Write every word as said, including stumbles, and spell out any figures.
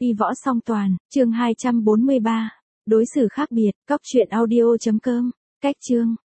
Y võ song toàn, chương hai trăm bốn mươi ba. Đối xử khác biệt, cóc truyện audio chấm com. Cách chương.